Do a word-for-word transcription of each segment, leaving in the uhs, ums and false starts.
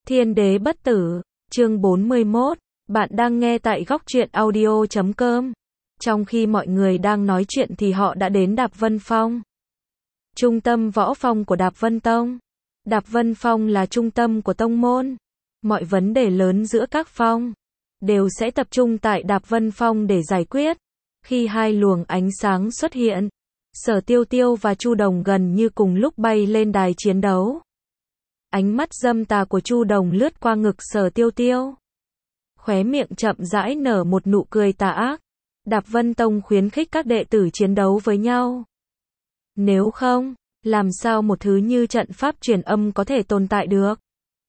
Thiên đế bất tử, chương bốn mươi mốt, bạn đang nghe tại góc truyện audio chấm com. Trong khi mọi người đang nói chuyện thì họ đã đến Đạp Vân Phong. Trung tâm võ phong của Đạp Vân Tông. Đạp Vân Phong là trung tâm của tông môn. Mọi vấn đề lớn giữa các phong đều sẽ tập trung tại Đạp Vân Phong để giải quyết. Khi hai luồng ánh sáng xuất hiện, Sở Tiêu Tiêu và Chu Đồng gần như cùng lúc bay lên đài chiến đấu. Ánh mắt dâm tà của Chu Đồng lướt qua ngực Sở Tiêu Tiêu. Khóe miệng chậm rãi nở một nụ cười tà ác. Đạp Vân Tông khuyến khích các đệ tử chiến đấu với nhau. Nếu không, làm sao một thứ như trận pháp truyền âm có thể tồn tại được?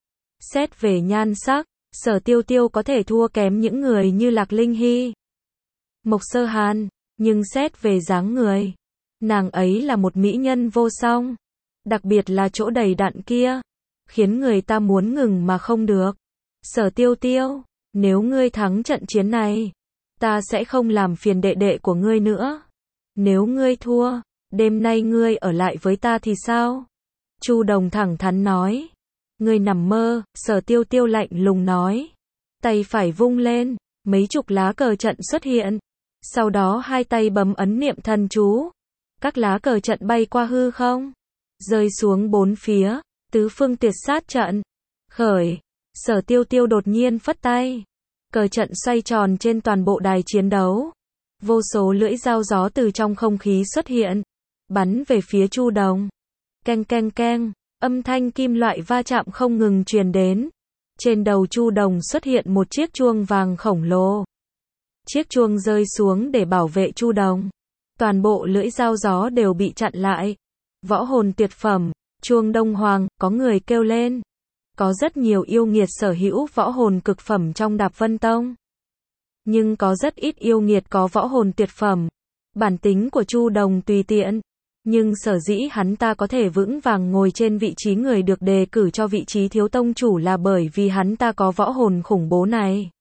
Xét về nhan sắc, Sở Tiêu Tiêu có thể thua kém những người như Lạc Linh Hy, Mộc Sơ Hàn, nhưng xét về dáng người, nàng ấy là một mỹ nhân vô song. Đặc biệt là chỗ đầy đặn kia, khiến người ta muốn ngừng mà không được. Sở Tiêu Tiêu, nếu ngươi thắng trận chiến này, ta sẽ không làm phiền đệ đệ của ngươi nữa. Nếu ngươi thua, đêm nay ngươi ở lại với ta thì sao? Chu Đồng thẳng thắn nói. Ngươi nằm mơ, Sở Tiêu Tiêu lạnh lùng nói. Tay phải vung lên, mấy chục lá cờ trận xuất hiện. Sau đó hai tay bấm ấn niệm thần chú. Các lá cờ trận bay qua hư không, rơi xuống bốn phía, tứ phương tuyệt sát trận. Khởi, Sở Tiêu Tiêu đột nhiên phất tay. Cờ trận xoay tròn trên toàn bộ đài chiến đấu. Vô số lưỡi dao gió từ trong không khí xuất hiện, bắn về phía Chu Đồng. Keng keng keng, âm thanh kim loại va chạm không ngừng truyền đến. Trên đầu Chu Đồng xuất hiện một chiếc chuông vàng khổng lồ. Chiếc chuông rơi xuống để bảo vệ Chu Đồng. Toàn bộ lưỡi dao gió đều bị chặn lại. Võ hồn tuyệt phẩm, chuông Đông Hoàng, có người kêu lên. Có rất nhiều yêu nghiệt sở hữu võ hồn cực phẩm trong Đạp Vân Tông. Nhưng có rất ít yêu nghiệt có võ hồn tuyệt phẩm. Bản tính của Chu Đồng tùy tiện. Nhưng sở dĩ hắn ta có thể vững vàng ngồi trên vị trí người được đề cử cho vị trí thiếu tông chủ là bởi vì hắn ta có võ hồn khủng bố này.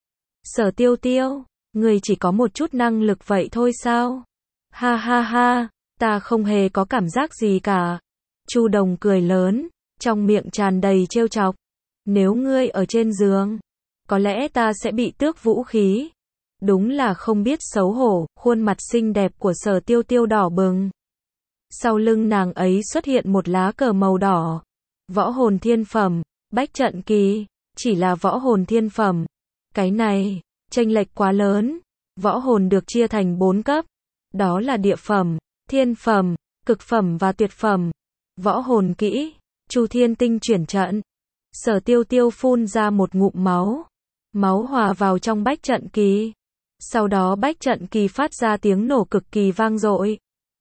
Sở Tiêu Tiêu, người chỉ có một chút năng lực vậy thôi sao? Ha ha ha, ta không hề có cảm giác gì cả. Chu Đồng cười lớn, trong miệng tràn đầy trêu chọc. Nếu ngươi ở trên giường, có lẽ ta sẽ bị tước vũ khí. Đúng là không biết xấu hổ, khuôn mặt xinh đẹp của Sở Tiêu Tiêu đỏ bừng. Sau lưng nàng ấy xuất hiện một lá cờ màu đỏ. Võ hồn thiên phẩm, bách trận kỳ, chỉ là võ hồn thiên phẩm. Cái này, chênh lệch quá lớn. Võ hồn được chia thành bốn cấp. Đó là địa phẩm, thiên phẩm, cực phẩm và tuyệt phẩm. Võ hồn kỹ, Chu Thiên Tinh chuyển trận. Sở Tiêu Tiêu phun ra một ngụm máu. Máu hòa vào trong bách trận kỳ. Sau đó bách trận kỳ phát ra tiếng nổ cực kỳ vang dội.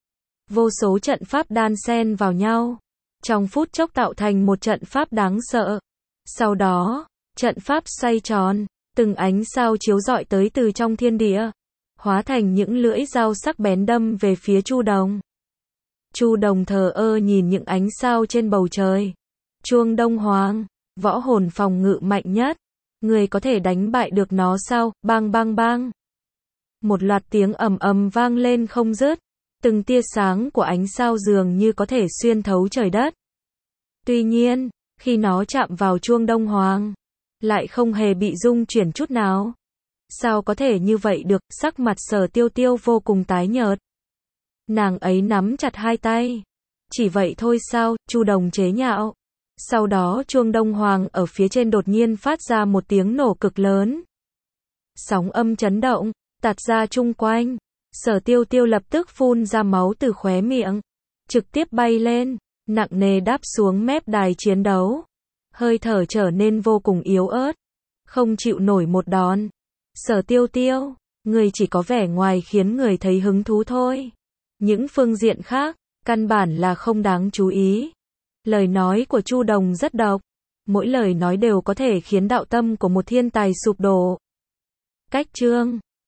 Vô số trận pháp đan xen vào nhau. Trong phút chốc tạo thành một trận pháp đáng sợ. Sau đó, trận pháp xoay tròn. Từng ánh sao chiếu rọi tới từ trong thiên địa. Hóa thành những lưỡi dao sắc bén đâm về phía Chu Đồng. Chu Đồng thờ ơ nhìn những ánh sao trên bầu trời. Chuông Đông Hoàng, võ hồn phòng ngự mạnh nhất. Người có thể đánh bại được nó sao? Bang bang bang. Một loạt tiếng ầm ầm vang lên không dứt. Từng tia sáng của ánh sao dường như có thể xuyên thấu trời đất. Tuy nhiên, khi nó chạm vào chuông Đông Hoàng, lại không hề bị rung chuyển chút nào. Sao có thể như vậy được? Sắc mặt Sở Tiêu Tiêu vô cùng tái nhợt. Nàng ấy nắm chặt hai tay. Chỉ vậy thôi sao? Chu Đồng chế nhạo. Sau đó chuông Đông Hoàng ở phía trên đột nhiên phát ra một tiếng nổ cực lớn. Sóng âm chấn động, tạt ra chung quanh. Sở Tiêu Tiêu lập tức phun ra máu từ khóe miệng. Trực tiếp bay lên, nặng nề đáp xuống mép đài chiến đấu. Hơi thở trở nên vô cùng yếu ớt. Không chịu nổi một đòn. Sở Tiêu Tiêu, người chỉ có vẻ ngoài khiến người thấy hứng thú thôi. Những phương diện khác, căn bản là không đáng chú ý. Lời nói của Chu Đồng rất độc. Mỗi lời nói đều có thể khiến đạo tâm của một thiên tài sụp đổ. Cách chương